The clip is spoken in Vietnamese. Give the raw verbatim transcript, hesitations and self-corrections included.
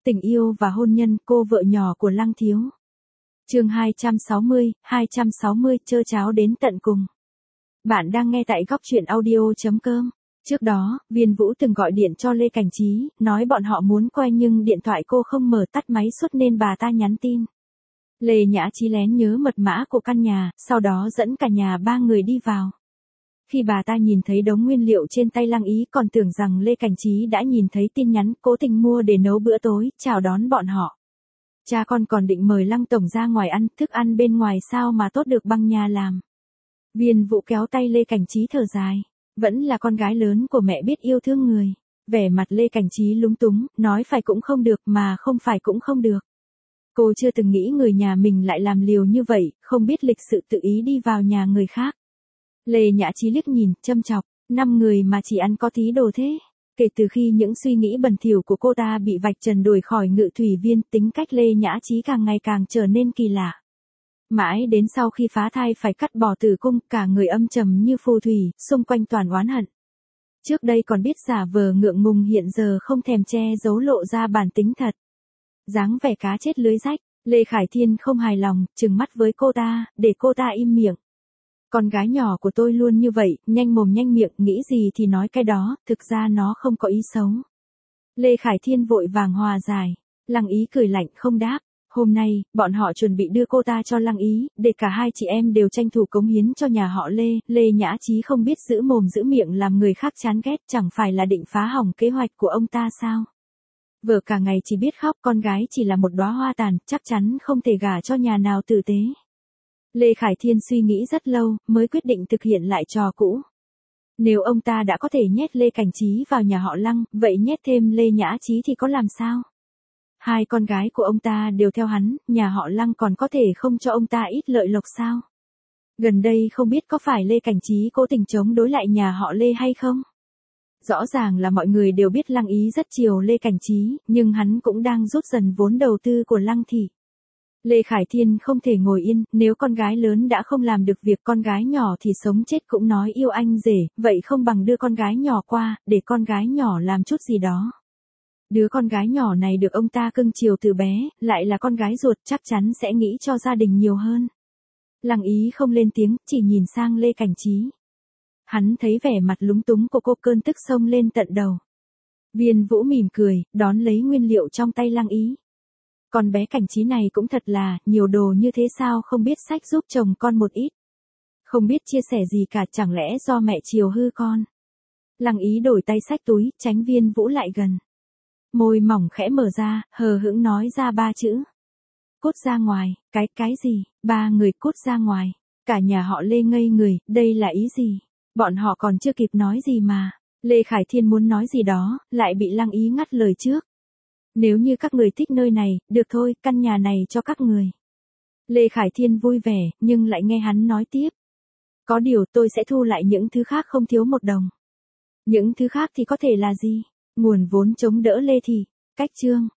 Tình yêu và hôn nhân, cô vợ nhỏ của Lăng Thiếu. Chương hai trăm sáu mươi, hai trăm sáu mươi trơ cháo đến tận cùng. Bạn đang nghe tại góc truyện audio chấm com. Trước đó, Viên Vũ từng gọi điện cho Lê Cảnh Trí, nói bọn họ muốn quay nhưng điện thoại cô không mở, tắt máy suốt nên bà ta nhắn tin. Lê Nhã Trí lén nhớ mật mã của căn nhà, sau đó dẫn cả nhà ba người đi vào. Khi bà ta nhìn thấy đống nguyên liệu trên tay Lăng Ý còn tưởng rằng Lê Cảnh Trí đã nhìn thấy tin nhắn, cố tình mua để nấu bữa tối, chào đón bọn họ. Cha con còn định mời Lăng Tổng ra ngoài ăn, thức ăn bên ngoài sao mà tốt được bằng nhà làm. Viên Vũ kéo tay Lê Cảnh Trí thở dài. Vẫn là con gái lớn của mẹ biết yêu thương người. Vẻ mặt Lê Cảnh Trí lúng túng, nói phải cũng không được mà không phải cũng không được. Cô chưa từng nghĩ người nhà mình lại làm liều như vậy, không biết lịch sự tự ý đi vào nhà người khác. Lê Nhã Trí liếc nhìn, châm chọc, năm người mà chỉ ăn có tí đồ thế. Kể từ khi những suy nghĩ bẩn thỉu của cô ta bị vạch trần đuổi khỏi Ngự Thủy Viên, tính cách Lê Nhã Trí càng ngày càng trở nên kỳ lạ. Mãi đến sau khi phá thai phải cắt bỏ tử cung, cả người âm trầm như phù thủy, xung quanh toàn oán hận. Trước đây còn biết giả vờ ngượng ngùng, hiện giờ không thèm che giấu, lộ ra bản tính thật. Dáng vẻ cá chết lưới rách, Lê Khải Thiên không hài lòng, trừng mắt với cô ta, để cô ta im miệng. Con gái nhỏ của tôi luôn như vậy, nhanh mồm nhanh miệng, nghĩ gì thì nói cái đó, thực ra nó không có ý xấu. Lê Khải Thiên vội vàng hòa giải, Lăng Ý cười lạnh không đáp. Hôm nay, bọn họ chuẩn bị đưa cô ta cho Lăng Ý, để cả hai chị em đều tranh thủ cống hiến cho nhà họ Lê. Lê Nhã Trí không biết giữ mồm giữ miệng làm người khác chán ghét, chẳng phải là định phá hỏng kế hoạch của ông ta sao? Vợ cả ngày chỉ biết khóc, con gái chỉ là một đóa hoa tàn, chắc chắn không thể gả cho nhà nào tử tế. Lê Khải Thiên suy nghĩ rất lâu, mới quyết định thực hiện lại trò cũ. Nếu ông ta đã có thể nhét Lê Cảnh Trí vào nhà họ Lăng, vậy nhét thêm Lê Nhã Trí thì có làm sao? Hai con gái của ông ta đều theo hắn, nhà họ Lăng còn có thể không cho ông ta ít lợi lộc sao? Gần đây không biết có phải Lê Cảnh Trí cố tình chống đối lại nhà họ Lê hay không? Rõ ràng là mọi người đều biết Lăng Ý rất chiều Lê Cảnh Trí, nhưng hắn cũng đang rút dần vốn đầu tư của Lăng thị. Lê Khải Thiên không thể ngồi yên, nếu con gái lớn đã không làm được việc con gái nhỏ thì sống chết cũng nói yêu anh rể, vậy không bằng đưa con gái nhỏ qua, để con gái nhỏ làm chút gì đó. Đứa con gái nhỏ này được ông ta cưng chiều từ bé, lại là con gái ruột, chắc chắn sẽ nghĩ cho gia đình nhiều hơn. Lăng Ý không lên tiếng, chỉ nhìn sang Lê Cảnh Trí. Hắn thấy vẻ mặt lúng túng của cô, cơn tức xông lên tận đầu. Viên Vũ mỉm cười, đón lấy nguyên liệu trong tay Lăng Ý. Con bé Cảnh Trí này cũng thật là, nhiều đồ như thế sao không biết xách giúp chồng con một ít. Không biết chia sẻ gì cả, chẳng lẽ do mẹ chiều hư con. Lăng Ý đổi tay xách túi, tránh Viên Vũ lại gần. Môi mỏng khẽ mở ra, hờ hững nói ra ba chữ. Cút ra ngoài, cái, cái gì, ba người cút ra ngoài. Cả nhà họ Lê ngây người, đây là ý gì? Bọn họ còn chưa kịp nói gì mà. Lê Khải Thiên muốn nói gì đó, lại bị Lăng Ý ngắt lời trước. Nếu như các người thích nơi này, được thôi, căn nhà này cho các người. Lê Khải Thiên vui vẻ, nhưng lại nghe hắn nói tiếp. Có điều tôi sẽ thu lại những thứ khác không thiếu một đồng. Những thứ khác thì có thể là gì? Nguồn vốn chống đỡ Lê Thị. Cách chương.